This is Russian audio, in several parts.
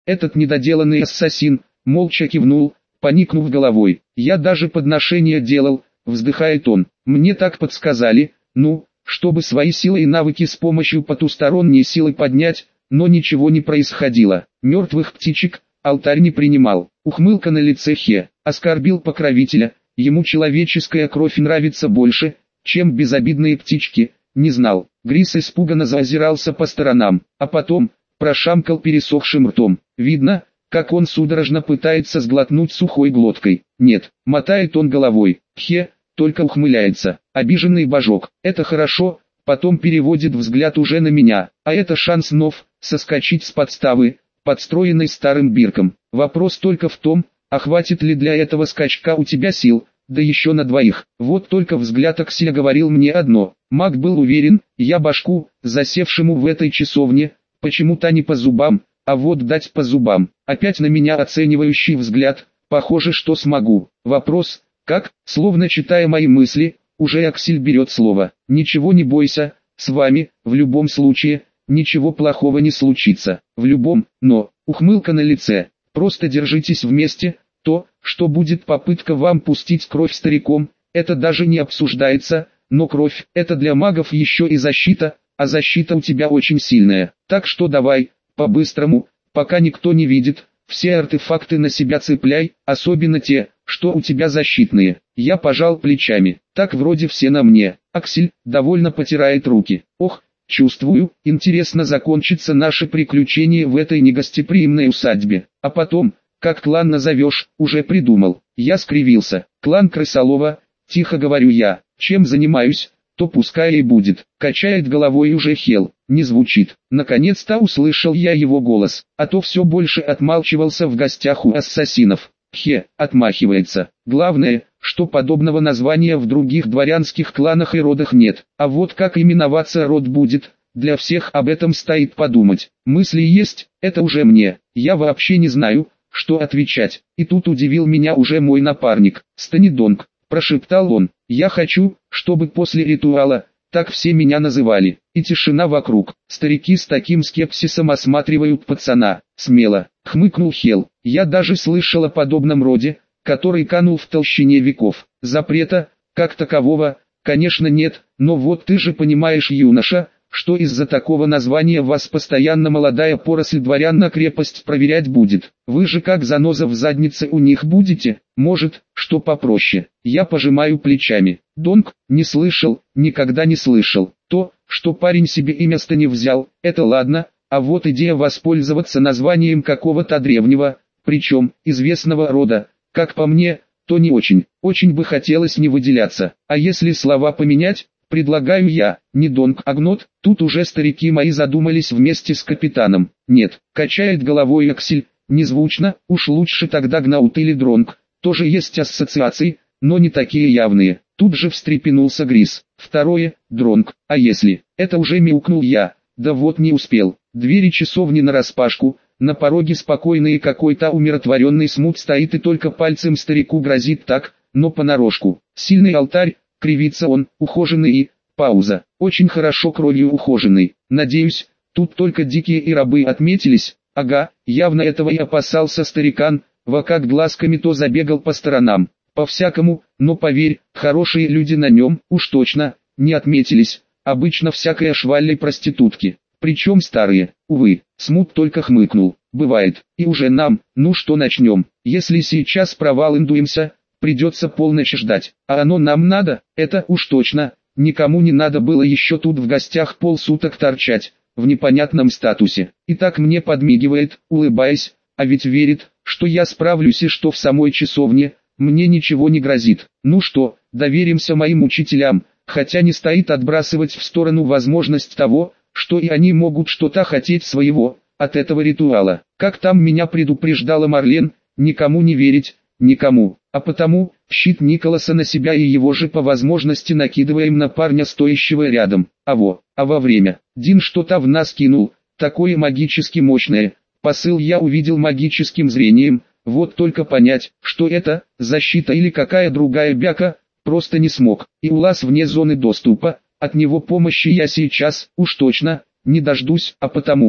Этот недоделанный ассасин молча кивнул, поникнув головой. «Я даже подношение делал», — вздыхает он. «Мне так подсказали, чтобы свои силы и навыки с помощью потусторонней силы поднять, но ничего не происходило. Мертвых птичек алтарь не принимал». Ухмылка на лице Хе. Оскорбил покровителя, ему человеческая кровь нравится больше, чем безобидные птички. Не знал. Грис испуганно заозирался по сторонам, а потом прошамкал пересохшим ртом. Видно, как он судорожно пытается сглотнуть сухой глоткой. «Нет», — мотает он головой. Хе только ухмыляется. Обиженный божок. «Это хорошо», потом переводит взгляд уже на меня. А это шанс нов соскочить с подставы, подстроенной старым Бирком. Вопрос только в том, а хватит ли для этого скачка у тебя сил, да еще на двоих. Вот только взгляд Акселя говорил мне одно. Маг был уверен, я башку, засевшему в этой часовне, почему-то не по зубам, а вот дать по зубам. Опять на меня оценивающий взгляд, похоже, что смогу. Вопрос, как, словно читая мои мысли, уже Аксель берет слово. «Ничего не бойся, с вами, в любом случае, ничего плохого не случится. В любом, но», ухмылка на лице, «просто держитесь вместе, то, что будет попытка вам пустить кровь стариком, это даже не обсуждается, но кровь, это для магов еще и защита, а защита у тебя очень сильная. Так что давай, по-быстрому, пока никто не видит, все артефакты на себя цепляй, особенно те, что у тебя защитные». Я пожал плечами. Так вроде все на мне. Аксель довольно потирает руки. «Ох, чувствую, интересно закончится наше приключение в этой негостеприимной усадьбе. А потом, как клан назовешь, уже придумал». Я скривился. «Клан Крысолова», тихо говорю я. «Чем занимаюсь, то пускай и будет». Качает головой уже Хел. Не звучит. Наконец-то услышал я его голос, а то все больше отмалчивался в гостях у ассасинов. Хе, отмахивается. Главное, что подобного названия в других дворянских кланах и родах нет. А вот как именоваться род будет, для всех об этом стоит подумать. Мысли есть, это уже мне. Я вообще не знаю, что отвечать. И тут удивил меня уже мой напарник. «Станидонг», прошептал он. «Я хочу, чтобы после ритуала так все меня называли». И тишина вокруг. Старики с таким скепсисом осматривают пацана. «Смело», хмыкнул Хел. «Я даже слышал о подобном роде, который канул в толщине веков. Запрета, как такового, конечно нет, но вот ты же понимаешь, юноша, что из-за такого названия вас постоянно молодая поросль дворян на крепость проверять будет. Вы же как заноза в заднице у них будете, может, что попроще». Я пожимаю плечами. «Донг, не слышал, никогда не слышал. То, что парень себе имя-то не взял, это ладно, а вот идея воспользоваться названием какого-то древнего, причем известного рода, как по мне, то не очень. Очень бы хотелось не выделяться. А если слова поменять, предлагаю я, не Донг, а Гнот». Тут уже старики мои задумались вместе с капитаном. «Нет», качает головой Аксель, незвучно, уж лучше тогда Гнаут или Дронг. Тоже есть ассоциации, но не такие явные. Тут же встрепенулся Грис. «Второе, Дронг, а если?» Это уже мяукнул я. Да вот не успел. Двери часовни нараспашку, на пороге спокойный и какой-то умиротворенный смут стоит и только пальцем старику грозит так, но понарошку. Сильный алтарь, кривится он, ухоженный и... Пауза. Очень хорошо кровью ухоженный. Надеюсь, тут только дикие и рабы отметились. Ага, явно этого и опасался старикан, как глазками то забегал по сторонам. По-всякому, но поверь, хорошие люди на нем, уж точно, не отметились. Обычно всякая швалли проститутки. Причем старые, увы. Смут только хмыкнул. «Бывает, и уже нам, ну что начнем? Если сейчас проваландуемся, придется полночь ждать. А оно нам надо, это уж точно. Никому не надо было еще тут в гостях полсуток торчать, в непонятном статусе. И так мне подмигивает, улыбаясь, а ведь верит, что я справлюсь и что в самой часовне мне ничего не грозит. Ну что, доверимся моим учителям, хотя не стоит отбрасывать в сторону возможность того, что и они могут что-то хотеть своего от этого ритуала. Как там меня предупреждала Марлен, никому не верить, никому. А потому, щит Николаса на себя и его же по возможности накидываем на парня, стоящего рядом. А во время, Дин что-то в нас кинул, такое магически мощное. Посыл я увидел магическим зрением, вот только понять, что это, защита или какая другая бяка, просто не смог. И улаз вне зоны доступа, от него помощи я сейчас, уж точно, не дождусь, а потому,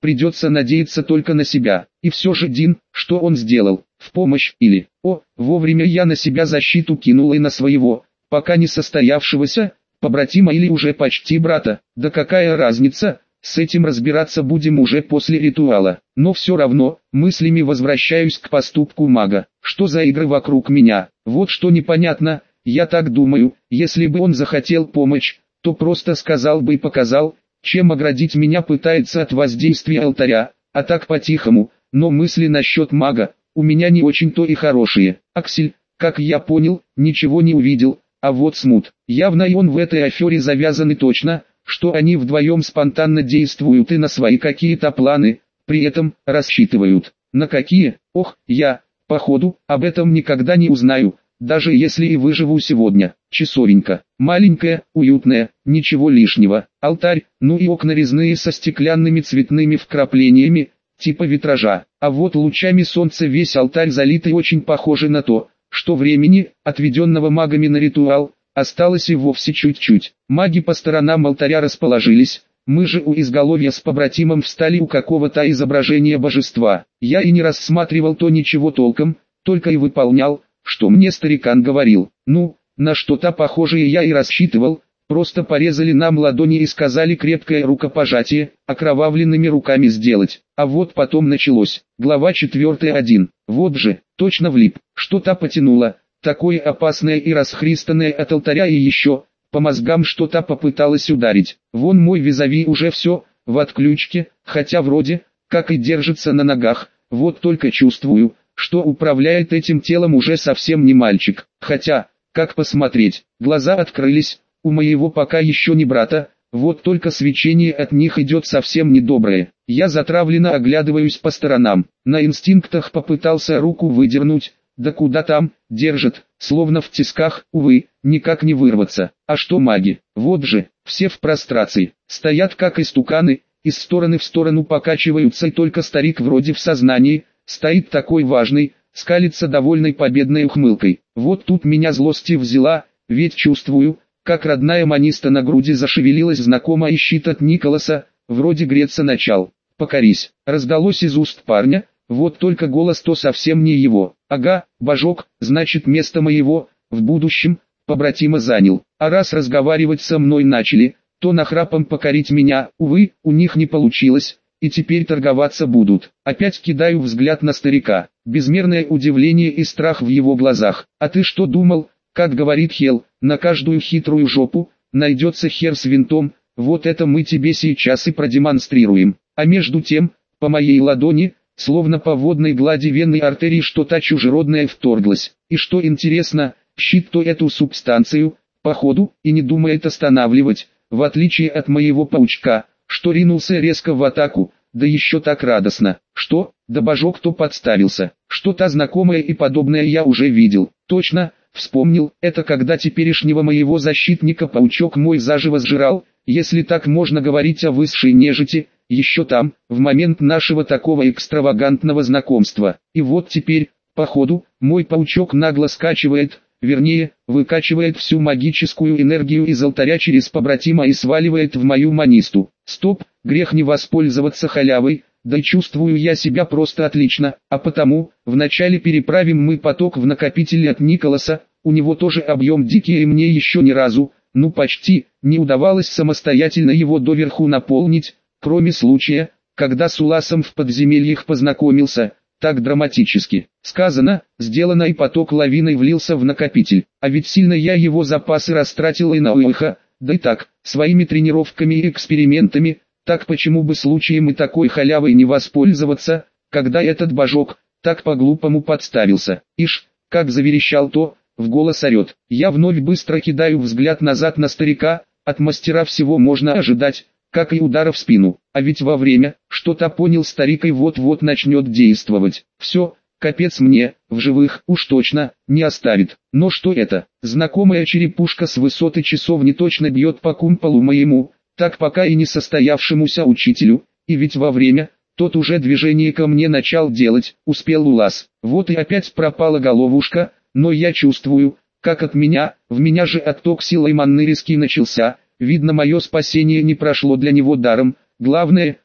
придется надеяться только на себя. И все же Дин, что он сделал? В помощь или... Вовремя я на себя защиту кинул и на своего, пока не состоявшегося, побратима или уже почти брата. Да какая разница, с этим разбираться будем уже после ритуала. Но все равно, мыслями возвращаюсь к поступку мага. Что за игры вокруг меня? Вот что непонятно, я так думаю, если бы он захотел помочь, то просто сказал бы и показал, чем оградить меня пытается от воздействия алтаря, а так по-тихому, но мысли насчет мага, у меня не очень-то и хорошие. Аксель, как я понял, ничего не увидел, а вот Смут, явно и он в этой афере завязан и точно, что они вдвоем спонтанно действуют и на свои какие-то планы, при этом рассчитывают. На какие? Я, походу, об этом никогда не узнаю, даже если и выживу сегодня. Часовенька, маленькая, уютная, ничего лишнего. Алтарь, ну и окна резные со стеклянными цветными вкраплениями, типа витража. А вот лучами солнца весь алтарь залит и очень похоже на то, что времени, отведенного магами на ритуал, осталось и вовсе чуть-чуть. Маги по сторонам алтаря расположились, мы же у изголовья с побратимом встали у какого-то изображения божества. Я и не рассматривал то ничего толком, только и выполнял, что мне старикан говорил. Ну, на что-то похожее я и рассчитывал, просто порезали нам ладони и сказали крепкое рукопожатие, окровавленными руками сделать. А вот потом началось. Глава 4:1. Вот же, точно влип, что-то потянуло, такое опасное и расхристанное от алтаря и еще, по мозгам что-то попыталось ударить. Вон мой визави уже все, в отключке, хотя вроде, как и держится на ногах, вот только чувствую, что управляет этим телом уже совсем не мальчик. Хотя, как посмотреть, глаза открылись, у моего пока еще не брата, вот только свечение от них идет совсем недоброе. Я затравленно оглядываюсь по сторонам, на инстинктах попытался руку выдернуть, да куда там, держит, словно в тисках, увы, никак не вырваться. А что маги? Вот же, все в прострации, стоят как истуканы, из стороны в сторону покачиваются и только старик вроде в сознании, стоит такой важный, скалится довольной победной ухмылкой. Вот тут меня злость и взяла, ведь чувствую, как родная маниста на груди зашевелилась знакомо и щит от Николаса, вроде греться начал. «Покорись», раздалось из уст парня, вот только голос-то совсем не его. Ага, божок, значит место моего, в будущем, побратима занял. А раз разговаривать со мной начали, то нахрапом покорить меня, увы, у них не получилось. И теперь торговаться будут. Опять кидаю взгляд на старика. Безмерное удивление и страх в его глазах. А ты что думал, как говорит Хел, на каждую хитрую жопу, найдется хер с винтом, вот это мы тебе сейчас и продемонстрируем. А между тем, по моей ладони, словно по водной глади венной артерии что-то чужеродное вторглось. И что интересно, щит-то эту субстанцию, походу, и не думает останавливать, в отличие от моего паучка, что ринулся резко в атаку, да еще так радостно. Что? Да божок-то подставился. Что-то знакомое и подобное я уже видел. Точно, вспомнил, это когда теперешнего моего защитника паучок мой заживо сжирал, если так можно говорить о высшей нежити, еще там, в момент нашего такого экстравагантного знакомства. И вот теперь, походу, мой паучок нагло скачивает, вернее, выкачивает всю магическую энергию из алтаря через побратима и сваливает в мою манисту. Стоп, грех не воспользоваться халявой, да и чувствую я себя просто отлично, а потому, вначале переправим мы поток в накопитель от Николаса, у него тоже объем дикий и мне еще ни разу, ну почти, не удавалось самостоятельно его доверху наполнить, кроме случая, когда с Уласом в подземельях познакомился. Так драматически. Сказано, сделано и поток лавиной влился в накопитель. А ведь сильно я его запасы растратил и на ухо, да и так, своими тренировками и экспериментами, так почему бы случаем и такой халявой не воспользоваться, когда этот божок так по-глупому подставился. Ишь, как заверещал то, в голос орет. Я вновь быстро кидаю взгляд назад на старика, от мастера всего можно ожидать, как и удара в спину. А ведь во время, что-то понял старик и вот-вот начнет действовать. Все, капец мне, в живых, уж точно, не оставит. Но что это? Знакомая черепушка с высоты часовни точно бьет по кумполу моему, так пока и не состоявшемуся учителю, и ведь во время, тот уже движение ко мне начал делать, успел Улас. Вот и опять пропала головушка, но я чувствую, как от меня, в меня же отток силой манны резкий начался. Видно, мое спасение не прошло для него даром. Главное,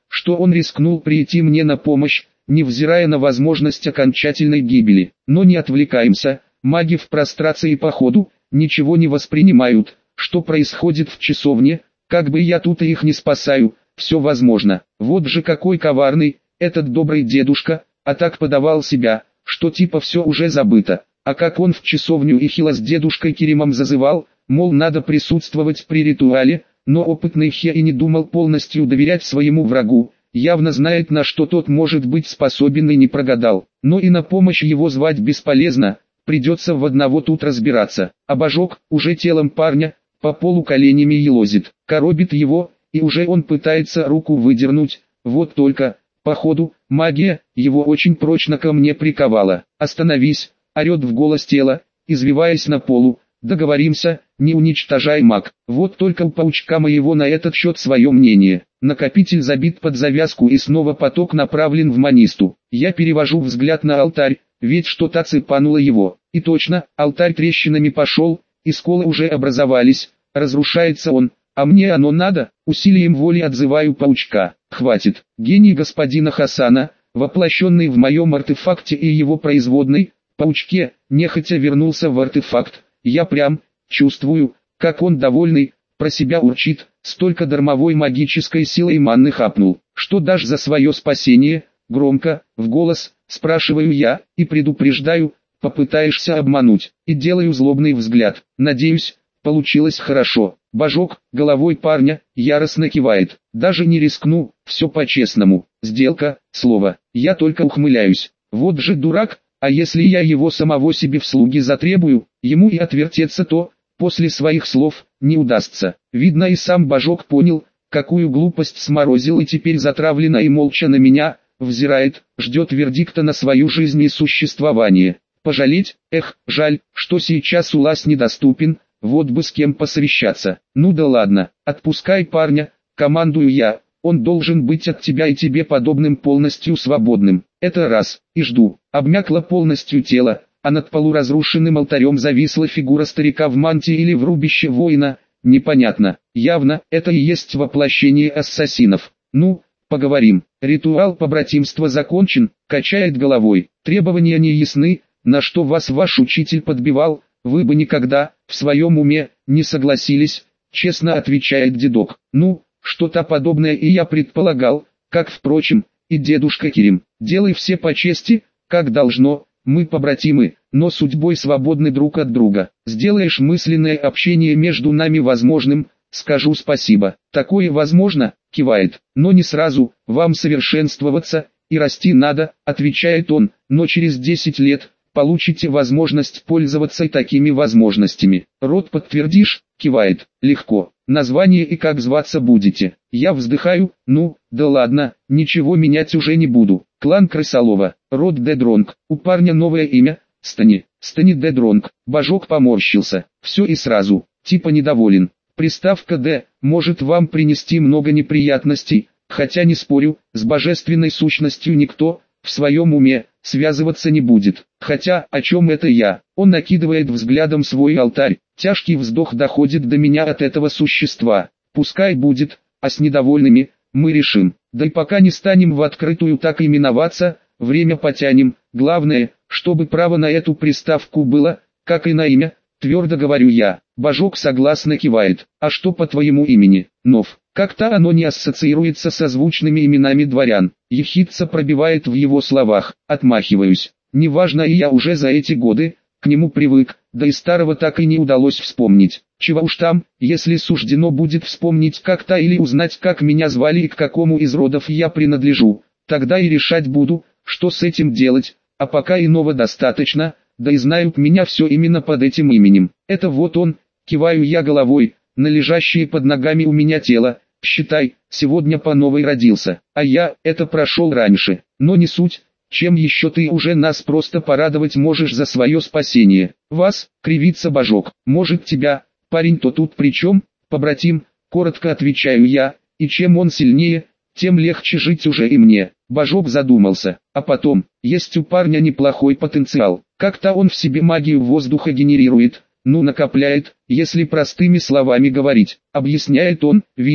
что он рискнул прийти мне на помощь, невзирая на возможность окончательной гибели. Но не отвлекаемся, маги в прострации походу ничего не воспринимают, что происходит в часовне, как бы я тут и их не спасаю, все возможно. Вот же какой коварный, этот добрый дедушка, а так подавал себя, что типа все уже забыто. А как он в часовню Ихила с дедушкой Керимом зазывал, мол надо присутствовать при ритуале, но опытный Хе и не думал полностью доверять своему врагу, явно знает, на что тот может быть способен, и не прогадал. Но и на помощь его звать бесполезно, придется в одного тут разбираться. А Божок, уже телом парня, по полу коленями елозит, коробит его, и уже он пытается руку выдернуть, вот только, походу, магия его очень прочно ко мне приковала. «Остановись!» — орет в голос тело, извиваясь на полу. «Договоримся, не уничтожай маг». Вот только у паучка моего на этот счет свое мнение. Накопитель забит под завязку и снова поток направлен в манисту. Я перевожу взгляд на алтарь, ведь что-то цепануло его. И точно, алтарь трещинами пошел, и сколы уже образовались, разрушается он. А мне оно надо? Усилием воли отзываю паучка. Хватит. Гений господина Хасана, воплощенный в моем артефакте и его производной, паучке, нехотя вернулся в артефакт. Я прям чувствую, как он довольный, про себя урчит, столько дармовой магической силы и манны хапнул. Что дашь за свое спасение? Громко, в голос, спрашиваю я, и предупреждаю, попытаешься обмануть, и делаю злобный взгляд. Надеюсь, получилось хорошо. Божок, головой парня, яростно кивает. Даже не рискну, все по-честному. Сделка, слово. Я только ухмыляюсь. Вот же дурак, а если я его самого себе в слуги затребую, ему и отвертеться то, после своих слов, не удастся. Видно, и сам Божок понял, какую глупость сморозил, и теперь затравленно и молча на меня взирает, ждет вердикта на свою жизнь и существование. Пожалеть? Эх, жаль, что сейчас Улас недоступен, вот бы с кем посовещаться. Ну да ладно, отпускай парня, командую я, он должен быть от тебя и тебе подобным полностью свободным. Это раз, и жду. Обмякло полностью тело, а над полуразрушенным алтарем зависла фигура старика в мантии или в рубище воина, непонятно. Явно, это и есть воплощение ассасинов. Ну, поговорим. Ритуал побратимства закончен, качает головой. Требования не ясны, на что вас ваш учитель подбивал, вы бы никогда, в своем уме, не согласились, честно отвечает дедок. Ну, что-то подобное и я предполагал, как, впрочем, и дедушка Керим. Делай все по чести, как должно, мы побратимы, но судьбой свободны друг от друга. Сделаешь мысленное общение между нами возможным, скажу спасибо. Такое возможно, кивает, но не сразу, вам совершенствоваться, и расти надо, отвечает он, но через 10 лет, получите возможность пользоваться и такими возможностями. Род подтвердишь, кивает, легко. Название и как зваться будете? Я вздыхаю, ну, да ладно, ничего менять уже не буду. Клан Крысолова, род Дедронг, у парня новое имя, Стани Дедронг. Божок поморщился, все и сразу, типа недоволен. Приставка «Д» может вам принести много неприятностей, хотя не спорю, с божественной сущностью никто, в своем уме, связываться не будет. Хотя, о чем это я? Он накидывает взглядом свой алтарь, тяжкий вздох доходит до меня от этого существа. Пускай будет, а с недовольными, мы решим. Да и пока не станем в открытую так именоваться, время потянем. Главное, чтобы право на эту приставку было, как и на имя, твердо говорю я. Божок согласно кивает. А что по твоему имени? Нов. Как-то оно не ассоциируется со звучными именами дворян. Ехидца пробивает в его словах. Отмахиваюсь. Неважно, и я уже за эти годы к нему привык, да и старого так и не удалось вспомнить. Чего уж там, если суждено будет вспомнить как-то или узнать, как меня звали и к какому из родов я принадлежу, тогда и решать буду, что с этим делать, а пока иного достаточно, да и знают меня все именно под этим именем. Это вот он, киваю я головой, на лежащее под ногами у меня тело, считай, сегодня по новой родился, а я, это прошел раньше, но не суть. Чем еще ты уже нас просто порадовать можешь за свое спасение? Вас, кривится Божок, может тебя, парень-то тут при чем? Побратим, коротко отвечаю я, и чем он сильнее, тем легче жить уже и мне. Божок задумался, а потом, есть у парня неплохой потенциал, как-то он в себе магию воздуха генерирует, ну накопляет, если простыми словами говорить, объясняет он, видя,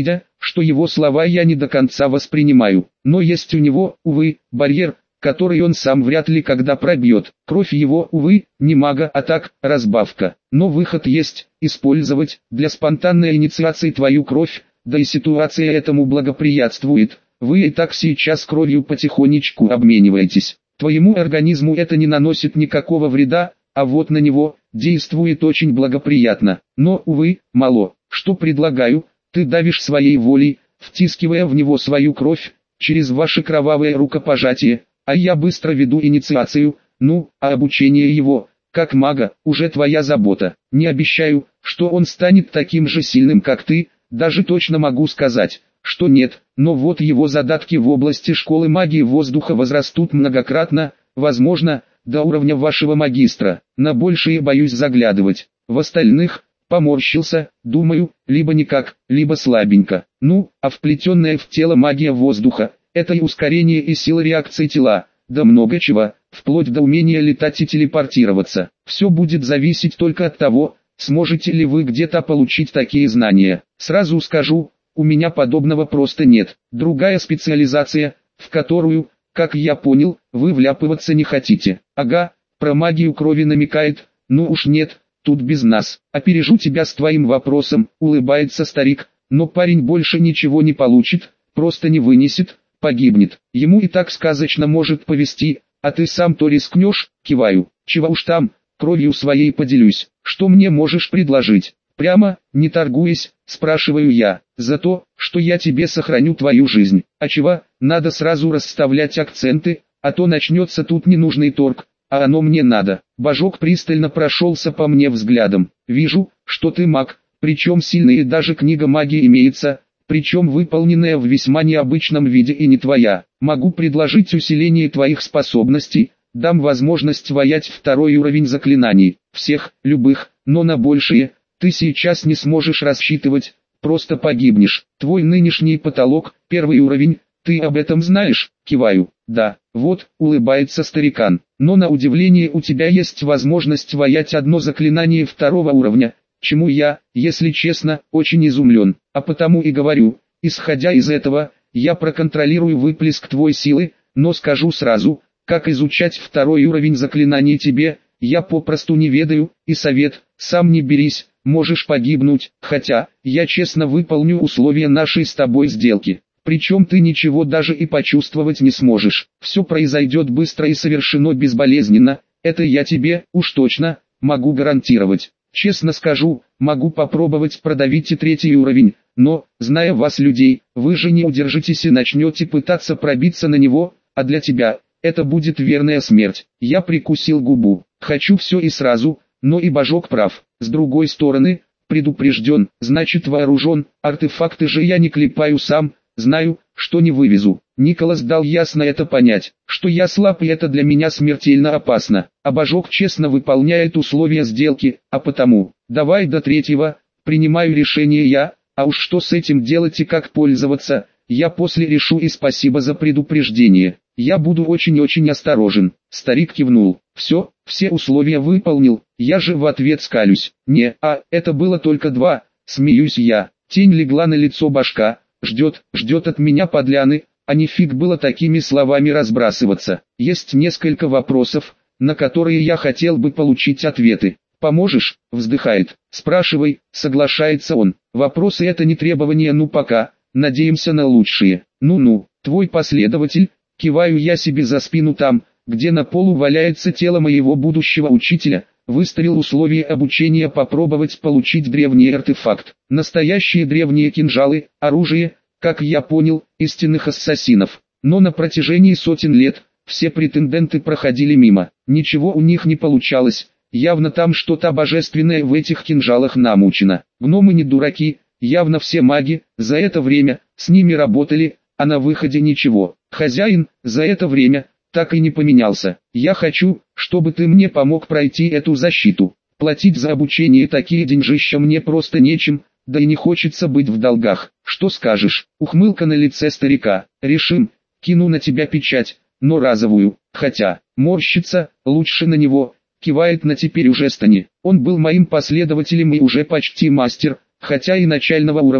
что его слова я не до конца воспринимаю. Но есть у него, увы, барьер, который он сам вряд ли когда пробьет. Кровь его, увы, не мага, а так, разбавка. Но выход есть, использовать для спонтанной инициации твою кровь, да и ситуация этому благоприятствует. Вы и так сейчас кровью потихонечку обмениваетесь. Твоему организму это не наносит никакого вреда, а вот на него действует очень благоприятно. Но, увы, мало. Что предлагаю, ты давишь своей волей, втискивая в него свою кровь, через ваше кровавое рукопожатие, а я быстро веду инициацию, а обучение его, как мага, уже твоя забота. Не обещаю, что он станет таким же сильным, как ты, даже точно могу сказать, что нет, но вот его задатки в области школы магии воздуха возрастут многократно, возможно, до уровня вашего магистра. На большее боюсь заглядывать. В остальных, поморщился, думаю, либо никак, либо слабенько. А вплетенная в тело магия воздуха, это и ускорение и сила реакции тела, да много чего, вплоть до умения летать и телепортироваться. Все будет зависеть только от того, сможете ли вы где-то получить такие знания. Сразу скажу, у меня подобного просто нет. Другая специализация, в которую, как я понял, вы вляпываться не хотите. Ага, про магию крови намекает, уж нет, тут без нас. Опережу тебя с твоим вопросом, улыбается старик, но парень больше ничего не получит, просто не вынесет, погибнет. Ему и так сказочно может повести, а ты сам то рискнешь, киваю. Чего уж там, кровью своей поделюсь. Что мне можешь предложить? Прямо, не торгуясь, спрашиваю я. За то, что я тебе сохраню твою жизнь. А чего, надо сразу расставлять акценты, а то начнется тут ненужный торг, а оно мне надо. Божок пристально прошелся по мне взглядом. Вижу, что ты маг, причем сильная, и даже книга магии имеется, причем выполненная в весьма необычном виде и не твоя. Могу предложить усиление твоих способностей, дам возможность воять второй уровень заклинаний, всех, любых, но на большие, ты сейчас не сможешь рассчитывать, просто погибнешь. Твой нынешний потолок, первый уровень, ты об этом знаешь? Киваю. Да, вот, улыбается старикан. Но на удивление у тебя есть возможность воять одно заклинание второго уровня, чему я, если честно, очень изумлен. А потому и говорю, исходя из этого, я проконтролирую выплеск твой силы, но скажу сразу, как изучать второй уровень заклинаний тебе, я попросту не ведаю, и совет, сам не берись, можешь погибнуть, хотя, я честно выполню условия нашей с тобой сделки. Причем ты ничего даже и почувствовать не сможешь. Все произойдет быстро и совершено безболезненно, это я тебе, уж точно, могу гарантировать. Честно скажу, могу попробовать продавить и третий уровень, но, зная вас людей, вы же не удержитесь и начнете пытаться пробиться на него, а для тебя, это будет верная смерть. Я прикусил губу. Хочу все и сразу, но и Божок прав. С другой стороны, предупрежден, значит вооружен, артефакты же я не клепаю сам, знаю, что не вывезу. Николас дал ясно это понять, что я слаб и это для меня смертельно опасно. А Божок честно выполняет условия сделки, а потому, давай до третьего, принимаю решение я, а уж что с этим делать и как пользоваться, я после решу, и спасибо за предупреждение. Я буду очень-очень осторожен. Старик кивнул. Все условия выполнил, я же в ответ скалюсь. Это было только два, смеюсь я. Тень легла на лицо Божка, ждет от меня подляны, а нифиг было такими словами разбрасываться. Есть несколько вопросов, на которые я хотел бы получить ответы. Поможешь? Вздыхает. Спрашивай, соглашается он. Вопросы это не требование, пока, надеемся на лучшее. Твой последователь, киваю я себе за спину там, где на полу валяется тело моего будущего учителя, выставил условие обучения попробовать получить древний артефакт. Настоящие древние кинжалы, оружие, как я понял, истинных ассасинов. Но на протяжении сотен лет, все претенденты проходили мимо. Ничего у них не получалось, явно там что-то божественное в этих кинжалах намучено. Гномы не дураки, явно все маги, за это время, с ними работали, а на выходе ничего. Хозяин, за это время, так и не поменялся. Я хочу, чтобы ты мне помог пройти эту защиту. Платить за обучение такие деньжища мне просто нечем, да и не хочется быть в долгах. Что скажешь? Ухмылка на лице старика. Решим, кину на тебя печать, но разовую. Хотя, морщится, лучше на него, кивает на теперь уже Стани. Он был моим последователем и уже почти мастер, хотя и начального уровня.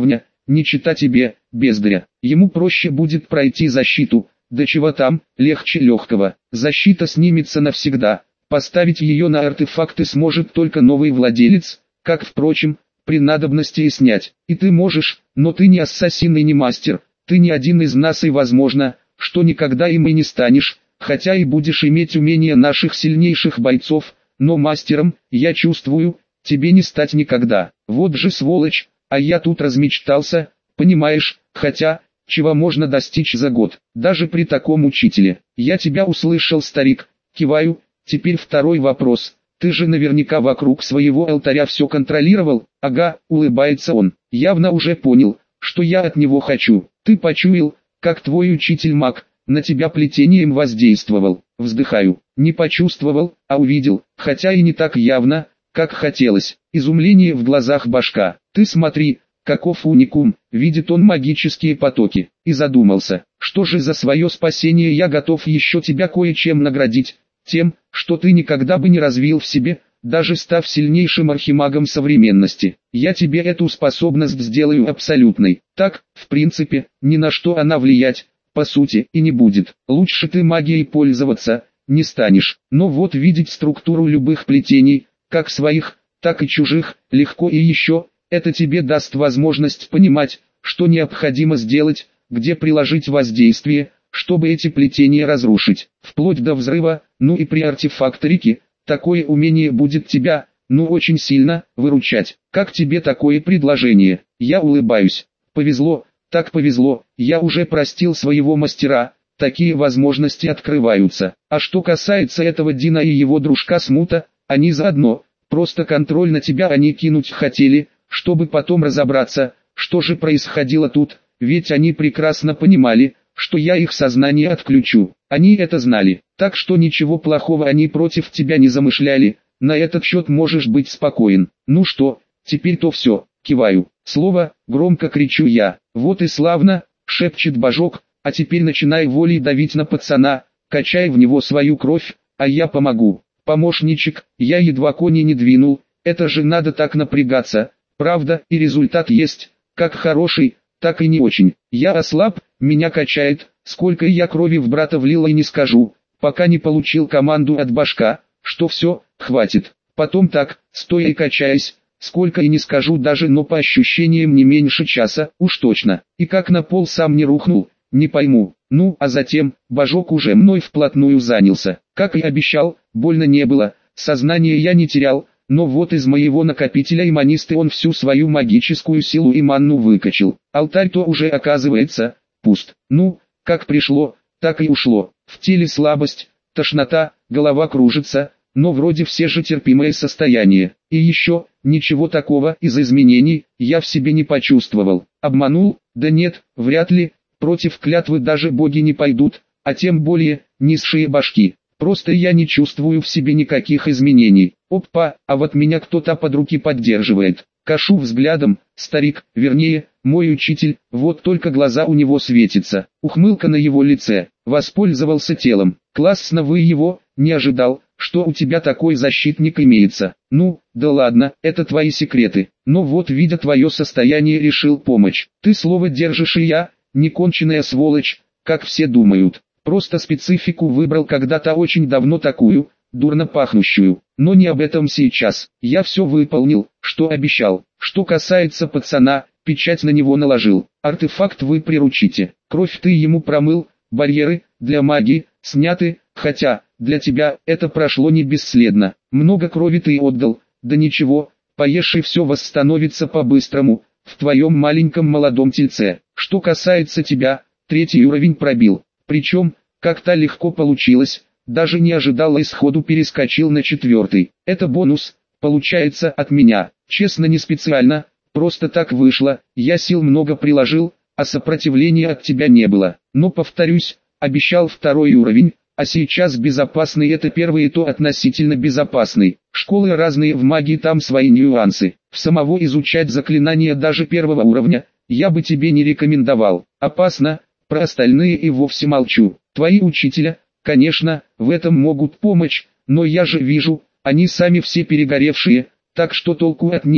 не чита тебе, бездаря. Ему проще будет пройти защиту, да чего там, легче легкого. Защита снимется навсегда, поставить ее на артефакты сможет только новый владелец, как впрочем, при надобности и снять. И ты можешь, но ты не ассасин и не мастер, ты не один из нас и возможно, что никогда им и не станешь, хотя и будешь иметь умения наших сильнейших бойцов, но мастером, я чувствую, тебе не стать никогда. Вот же сволочь, а я тут размечтался, понимаешь, хотя, чего можно достичь за год, даже при таком учителе. Я тебя услышал, старик, киваю. Теперь второй вопрос. Ты же наверняка вокруг своего алтаря все контролировал? Ага, улыбается он. Явно уже понял, что я от него хочу. Ты почуял, как твой учитель-маг на тебя плетением воздействовал. Вздыхаю. Не почувствовал, а увидел, хотя и не так явно, как хотелось. Изумление в глазах башка. Ты смотри, каков уникум, видит он магические потоки. И задумался, что же за свое спасение я готов еще тебя кое-чем наградить. Тем, что ты никогда бы не развил в себе, даже став сильнейшим архимагом современности. Я тебе эту способность сделаю абсолютной. Так, в принципе, ни на что она влиять, по сути, и не будет. Лучше ты магией пользоваться не станешь. Но вот видеть структуру любых плетений, как своих, так и чужих, легко, и еще, это тебе даст возможность понимать, что необходимо сделать, где приложить воздействие, чтобы эти плетения разрушить, вплоть до взрыва. Ну и при артефакторике, такое умение будет тебя, ну очень сильно, выручать. Как тебе такое предложение? Я улыбаюсь. Повезло, так повезло, я уже простил своего мастера, такие возможности открываются. А что касается этого Дина и его дружка Смута, они заодно, просто контроль на тебя они кинуть хотели, чтобы потом разобраться, что же происходило тут, ведь они прекрасно понимали, что я их сознание отключу. Они это знали, так что ничего плохого они против тебя не замышляли, на этот счет можешь быть спокоен. Ну что, теперь-то все, киваю. Слово, громко кричу я. Вот и славно, шепчет Божок, а теперь начинай волей давить на пацана, качай в него свою кровь, а я помогу. Помощничек, я едва кони не двинул, это же надо так напрягаться, правда, и результат есть, как хороший, так и не очень. Я ослаб, меня качает, сколько я крови в брата влил и не скажу, пока не получил команду от Башка, что все, хватит. Потом так, стоя и качаясь, сколько и не скажу даже, но по ощущениям не меньше часа, уж точно. И как на пол сам не рухнул, не пойму. Ну, а затем, Божок уже мной вплотную занялся. Как и обещал, больно не было, сознание я не терял, но вот из моего накопителя иманисты он всю свою магическую силу и манну выкачал. Алтарь-то уже оказывается пуст. Ну, как пришло, так и ушло. В теле слабость, тошнота, голова кружится, но вроде все же терпимое состояние. И еще, ничего такого из изменений, я в себе не почувствовал. Обманул? Да нет, вряд ли, против клятвы даже боги не пойдут, а тем более, низшие башки. Просто я не чувствую в себе никаких изменений. Опа, а вот меня кто-то под руки поддерживает. Кашу взглядом, старик, вернее, мой учитель, вот только глаза у него светятся. Ухмылка на его лице, воспользовался телом. Классно вы его, не ожидал, что у тебя такой защитник имеется. Ну, да ладно, это твои секреты. Но вот видя твое состояние решил помочь. Ты слово держишь, и я, не конченая сволочь, как все думают. Просто специфику выбрал когда-то очень давно такую, дурно пахнущую. Но не об этом сейчас. Я все выполнил, что обещал. Что касается пацана, печать на него наложил. Артефакт вы приручите. Кровь ты ему промыл, барьеры, для магии, сняты, хотя, для тебя, это прошло не бесследно. Много крови ты отдал, да ничего, поешь и все восстановится по-быстрому, в твоем маленьком молодом тельце. Что касается тебя, 3-й уровень пробил. Причем, как-то легко получилось, даже не ожидал и сходу перескочил на 4-й. Это бонус, получается от меня, честно не специально, просто так вышло, я сил много приложил, а сопротивления от тебя не было. Но повторюсь, обещал 2-й уровень, а сейчас безопасный это 1-й, и то относительно безопасный. Школы разные в магии, там свои нюансы. В самого изучать заклинания даже 1-го уровня, я бы тебе не рекомендовал. Опасно. Про остальные и вовсе молчу. Твои учителя, конечно, в этом могут помочь, но я же вижу, они сами все перегоревшие, так что толку от них,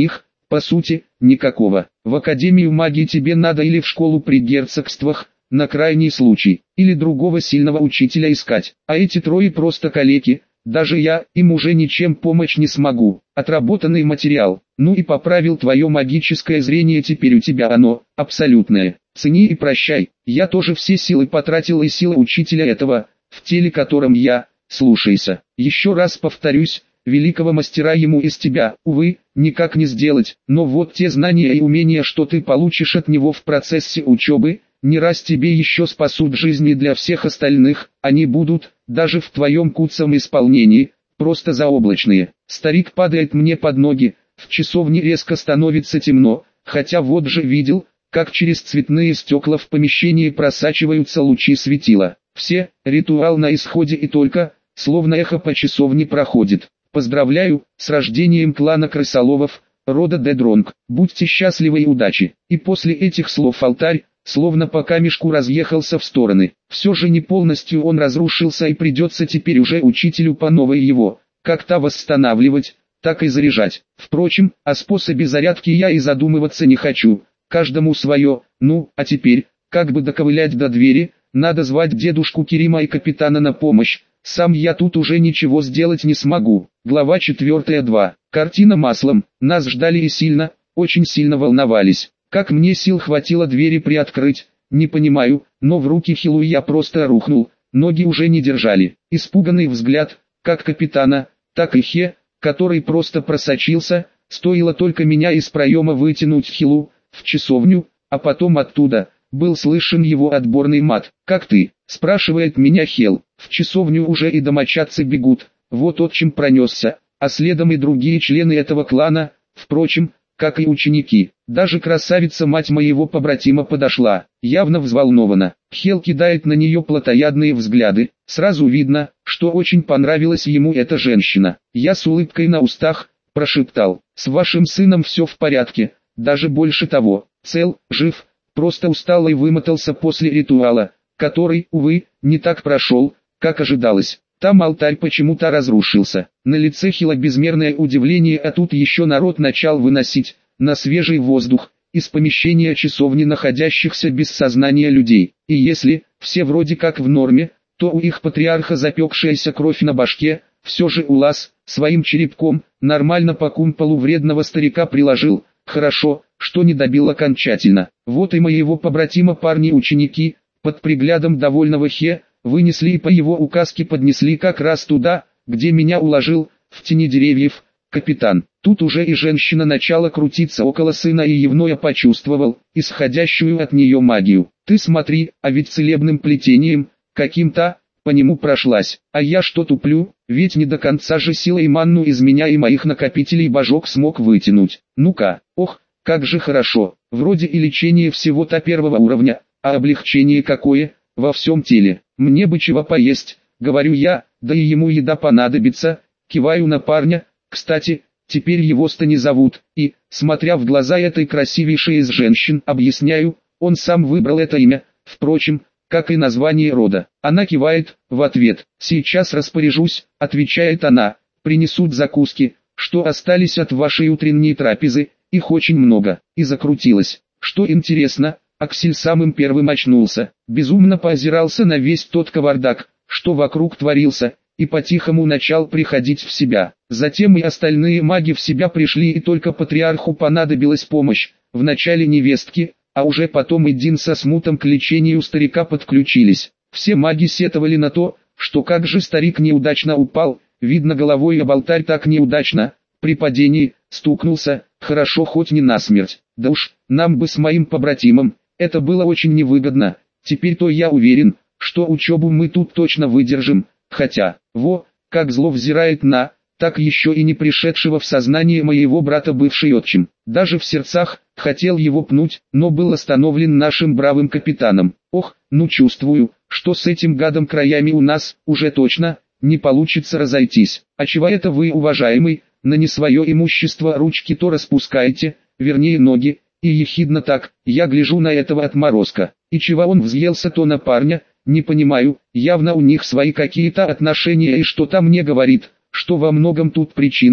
По сути, никакого. В Академию магии тебе надо или в школу при герцогствах, на крайний случай, или другого сильного учителя искать. А эти трое просто калеки, даже я им уже ничем помочь не смогу. Отработанный материал. Ну и поправил твое магическое зрение, теперь у тебя оно абсолютное. Цени и прощай. Я тоже все силы потратил, и сила учителя этого, в теле котором я, слушайся. Еще раз повторюсь, великого мастера ему из тебя, увы, никак не сделать, но вот те знания и умения, что ты получишь от него в процессе учебы, не раз тебе еще спасут жизни для всех остальных, они будут, даже в твоем куцом исполнении, просто заоблачные. Старик падает мне под ноги, в часовне резко становится темно, хотя вот же видел, как через цветные стекла в помещении просачиваются лучи светила. Все, ритуал на исходе и только, словно эхо по часовне проходит. Поздравляю, с рождением клана крысоловов, рода Дедронг, будьте счастливы и удачи. И после этих слов алтарь, словно по камешку, разъехался в стороны. Все же не полностью он разрушился, и придется теперь уже учителю по новой его, как-то восстанавливать, так и заряжать. Впрочем, о способе зарядки я и задумываться не хочу, каждому свое. Ну, а теперь, как бы доковылять до двери, надо звать дедушку Керима и капитана на помощь. Сам я тут уже ничего сделать не смогу. Глава 4.2. Картина маслом. Нас ждали и сильно, очень сильно волновались. Как мне сил хватило двери приоткрыть, не понимаю, но в руки Хилу я просто рухнул, ноги уже не держали. Испуганный взгляд, как капитана, так и Хе, который просто просочился, стоило только меня из проема вытянуть Хилу, в часовню, а потом оттуда, был слышен его отборный мат. «Как ты?» – спрашивает меня Хел. В часовню уже и домочадцы бегут, вот отчим пронесся, а следом и другие члены этого клана, впрочем, как и ученики. Даже красавица-мать моего побратима подошла, явно взволнована. Хел кидает на нее плотоядные взгляды, сразу видно, что очень понравилась ему эта женщина. Я с улыбкой на устах, прошептал: «С вашим сыном все в порядке, даже больше того, цел, жив, просто устал и вымотался после ритуала, который, увы, не так прошел, как ожидалось». Там алтарь почему-то разрушился. На лице Хила безмерное удивление, а тут еще народ начал выносить на свежий воздух из помещения часовни находящихся без сознания людей. И если все вроде как в норме, то у их патриарха запекшаяся кровь на башке, все же Улас своим черепком нормально по кумполу вредного старика приложил. Хорошо, что не добил окончательно. Вот и моего побратима парни-ученики, под приглядом довольного Хе, вынесли и по его указке поднесли как раз туда, где меня уложил, в тени деревьев, капитан. Тут уже и женщина начала крутиться около сына, и Евноя почувствовал исходящую от нее магию. «Ты смотри, а ведь целебным плетением, каким-то, по нему прошлась. А я что туплю, ведь не до конца же силой манну из меня и моих накопителей божок смог вытянуть. Ну-ка, ох, как же хорошо, вроде и лечение всего-то первого уровня, а облегчение какое, во всем теле. Мне бы чего поесть», — говорю я, да и ему еда понадобится, киваю на парня. Кстати, теперь его-то не зовут, и, смотря в глаза этой красивейшей из женщин, объясняю, он сам выбрал это имя, впрочем, как и название рода. Она кивает, в ответ. «Сейчас распоряжусь», — отвечает она, — «принесут закуски, что остались от вашей утренней трапезы, их очень много». И закрутилась. Что интересно, Аксель самым первым очнулся, безумно поозирался на весь тот кавардак, что вокруг творился, и по-тихому начал приходить в себя. Затем и остальные маги в себя пришли, и только патриарху понадобилась помощь, вначале невестки, а уже потом и Дин со Смутом к лечению старика подключились. Все маги сетовали на то, что как же старик неудачно упал, видно головой об алтарь так неудачно, при падении, стукнулся, хорошо хоть не насмерть. Да уж, нам бы с моим побратимом, это было очень невыгодно. Теперь-то я уверен, что учебу мы тут точно выдержим, хотя, как зло взирает на, так еще и не пришедшего в сознание моего брата бывший отчим. Даже в сердцах хотел его пнуть, но был остановлен нашим бравым капитаном. Ох, ну чувствую, что с этим гадом краями у нас, уже точно, не получится разойтись. А чего это вы, уважаемый, на не свое имущество ручки то распускаете, вернее ноги, и ехидно так, я гляжу на этого отморозка. И чего он взъелся то на парня, не понимаю, явно у них свои какие-то отношения, и что-то мне говорит, что во многом тут причина,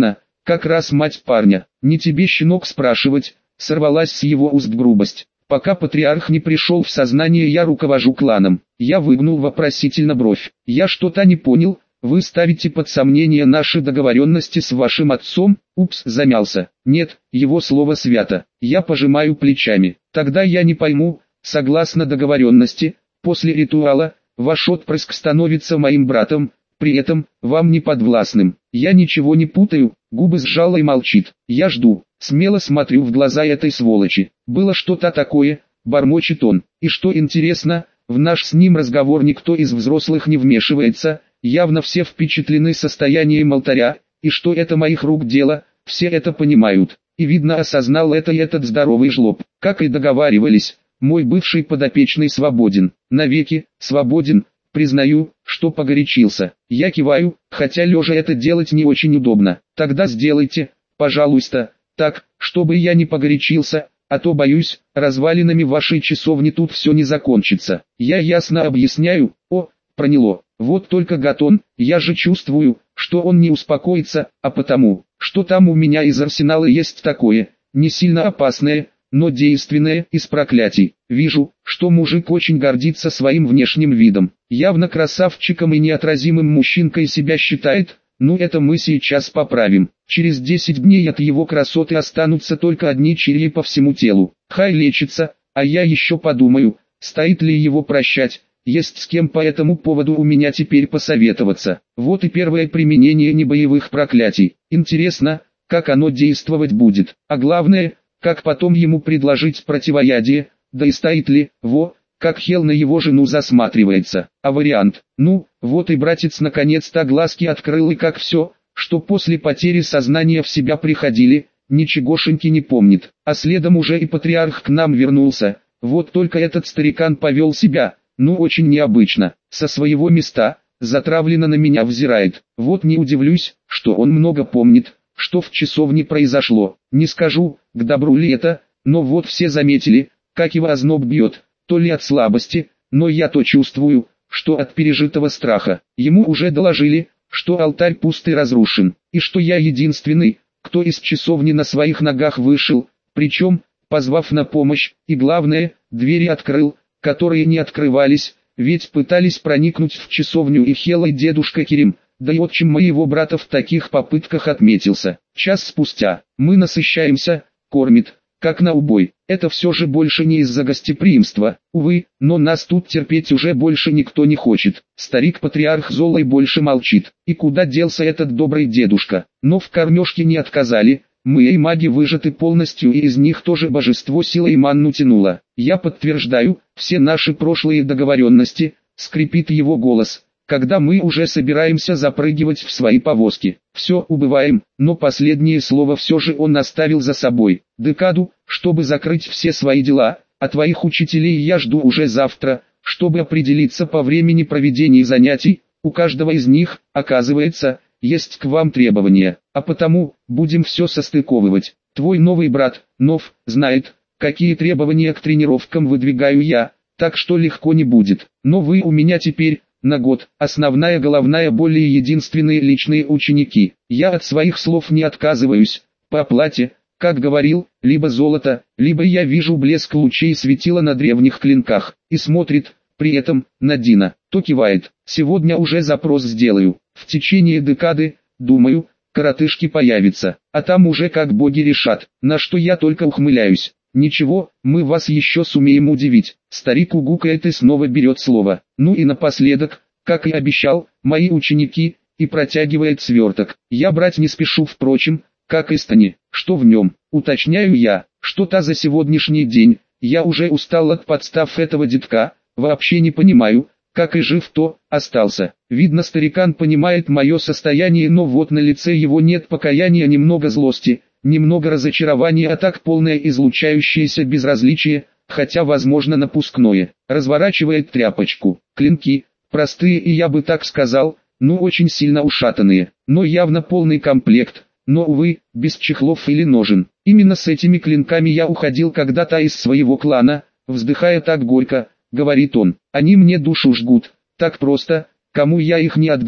как раз мать парня. Не тебе, щенок, спрашивать, сорвалась с его уст грубость. Пока патриарх не пришел в сознание, я руковожу кланом. Я выгнул вопросительно бровь. Я что-то не понял. Вы ставите под сомнение наши договоренности с вашим отцом? Упс, замялся. Нет, его слово свято. Я пожимаю плечами. Тогда я не пойму, согласно договоренности, после ритуала, ваш отпрыск становится моим братом, при этом, вам не подвластным. Я ничего не путаю, губы сжала и молчит. Я жду, смело смотрю в глаза этой сволочи. Было что-то такое, бормочет он. И что интересно, в наш с ним разговор никто из взрослых не вмешивается. Явно все впечатлены состоянием алтаря, и что это моих рук дело, все это понимают. И видно, осознал это и этот здоровый жлоб. Как и договаривались, мой бывший подопечный свободен. Навеки, свободен, признаю, что погорячился. Я киваю, хотя лежа это делать не очень удобно. Тогда сделайте, пожалуйста, так, чтобы я не погорячился, а то боюсь, развалинами вашей часовни тут все не закончится. Я ясно объясняю, проняло. Вот только Гатон, я же чувствую, что он не успокоится, а потому, что там у меня из арсенала есть такое, не сильно опасное, но действенное из проклятий. Вижу, что мужик очень гордится своим внешним видом, явно красавчиком и неотразимым мужчинкой себя считает, это мы сейчас поправим. Через 10 дней от его красоты останутся только одни чирьи по всему телу. Хай лечится, а я еще подумаю, стоит ли его прощать. Есть с кем по этому поводу у меня теперь посоветоваться. Вот и первое применение небоевых проклятий. Интересно, как оно действовать будет. А главное, как потом ему предложить противоядие, да и стоит ли, как Хел на его жену засматривается. А вариант, вот и братец наконец-то глазки открыл, и как все, что после потери сознания в себя приходили, ничегошеньки не помнит. А следом уже и патриарх к нам вернулся. Вот только этот старикан повел себя, очень необычно, со своего места, затравленно на меня взирает. Вот не удивлюсь, что он много помнит, что в часовне произошло. Не скажу, к добру ли это, но вот все заметили, как его озноб бьет, то ли от слабости, но я то чувствую, что от пережитого страха. Ему уже доложили, что алтарь пуст и разрушен, и что я единственный, кто из часовни на своих ногах вышел, причем, позвав на помощь, и главное, двери открыл, которые не открывались, ведь пытались проникнуть в часовню и Хела, и дедушка Керим, да и отчим моего брата в таких попытках отметился. Час спустя, мы насыщаемся, кормит, как на убой. Это все же больше не из-за гостеприимства, увы, но нас тут терпеть уже больше никто не хочет. Старик-патриарх золой больше молчит. И куда делся этот добрый дедушка? Но в кормежке не отказали. Мы и маги выжаты полностью, и из них тоже божество силой манну тянуло. Я подтверждаю, все наши прошлые договоренности, скрипит его голос, когда мы уже собираемся запрыгивать в свои повозки. Все, убываем, но последнее слово все же он оставил за собой. Декаду, чтобы закрыть все свои дела, а твоих учителей я жду уже завтра, чтобы определиться по времени проведения занятий. У каждого из них, оказывается, есть к вам требования, а потому, будем все состыковывать. Твой новый брат, знает, какие требования к тренировкам выдвигаю я, так что легко не будет. Но вы у меня теперь, на год, основная головная боль и единственные личные ученики. Я от своих слов не отказываюсь, по оплате, как говорил, либо золото, либо я вижу блеск лучей светила на древних клинках, и смотрит, при этом, на Дина, то кивает. Сегодня уже запрос сделаю. В течение декады, думаю, коротышки появятся, а там уже как боги решат, на что я только ухмыляюсь. Ничего, мы вас еще сумеем удивить. Старик угукает и снова берет слово. И напоследок, как и обещал, мои ученики, и протягивает сверток. Я брать не спешу, впрочем, как и Стани. Что в нем? Уточняю я, что-то за сегодняшний день. Я уже устал от подстав этого детка, вообще не понимаю, как и жив то, остался. Видно, старикан понимает мое состояние, но вот на лице его нет покаяния, немного злости, немного разочарования, а так полное излучающееся безразличие, хотя возможно напускное. Разворачивает тряпочку. Клинки, простые и я бы так сказал, очень сильно ушатанные, но явно полный комплект, но увы, без чехлов или ножен. Именно с этими клинками я уходил когда-то из своего клана, вздыхая так горько, говорит он. Они мне душу жгут, так просто, кому я их не отдам,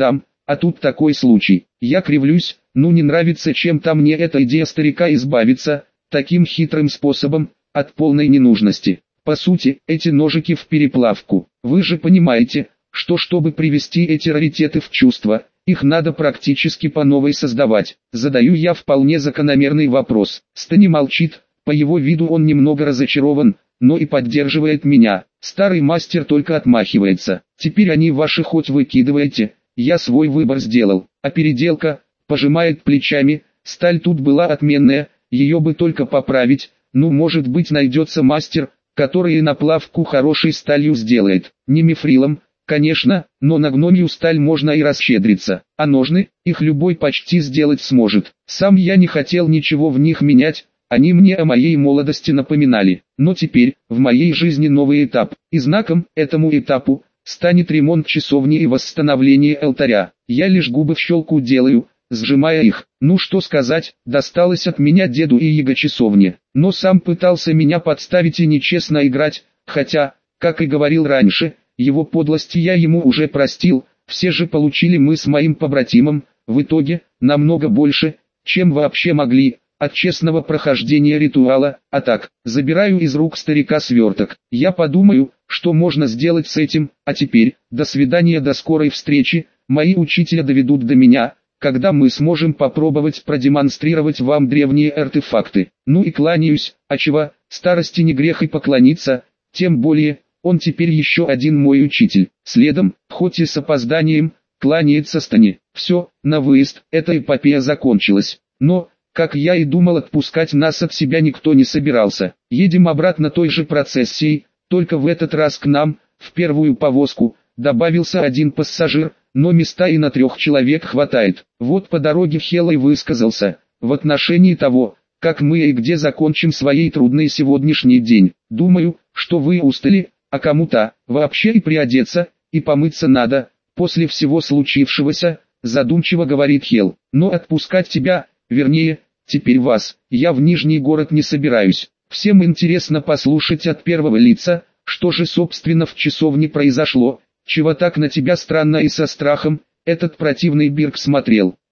а тут такой случай. Я кривлюсь, ну не нравится чем-то мне эта идея старика избавиться, таким хитрым способом, от полной ненужности. По сути, эти ножики в переплавку. Вы же понимаете, что чтобы привести эти раритеты в чувство, их надо практически по новой создавать. Задаю я вполне закономерный вопрос. Стани молчит, по его виду он немного разочарован, но и поддерживает меня. Старый мастер только отмахивается. Теперь они ваши хоть выкидываете, я свой выбор сделал. А переделка, пожимает плечами, сталь тут была отменная, ее бы только поправить, ну может быть найдется мастер, который и наплавку хорошей сталью сделает. Не мифрилом, конечно, но на гномью сталь можно и расщедриться, а ножны, их любой почти сделать сможет. Сам я не хотел ничего в них менять, они мне о моей молодости напоминали. Но теперь, в моей жизни новый этап, и знаком этому этапу станет ремонт часовни и восстановление алтаря. Я лишь губы в щелку делаю, сжимая их. Ну что сказать, досталось от меня деду и его часовне. Но сам пытался меня подставить и нечестно играть, хотя, как и говорил раньше, его подлости я ему уже простил, все же получили мы с моим побратимом, в итоге, намного больше, чем вообще могли, от честного прохождения ритуала, а так, забираю из рук старика сверток. Я подумаю, что можно сделать с этим, а теперь, до свидания, до скорой встречи, мои учителя доведут до меня, когда мы сможем попробовать продемонстрировать вам древние артефакты. Ну и кланяюсь, а чего, старости не грех и поклониться, тем более, он теперь еще один мой учитель. Следом, хоть и с опозданием, кланяется Стани. Все, на выезд, эта эпопея закончилась. Но, как я и думал, отпускать нас от себя никто не собирался. Едем обратно той же процессией, только в этот раз к нам, в первую повозку, добавился один пассажир, но места и на 3 человек хватает. Вот по дороге Хелой высказался, в отношении того, как мы и где закончим своей трудный сегодняшний день. Думаю, что вы устали, а кому-то, вообще и приодеться, и помыться надо, после всего случившегося, задумчиво говорит Хел. Но отпускать тебя, вернее, теперь вас, я в Нижний город не собираюсь. Всем интересно послушать от первого лица, что же собственно в часовне произошло, чего так на тебя странно и со страхом, этот противный Бирк смотрел.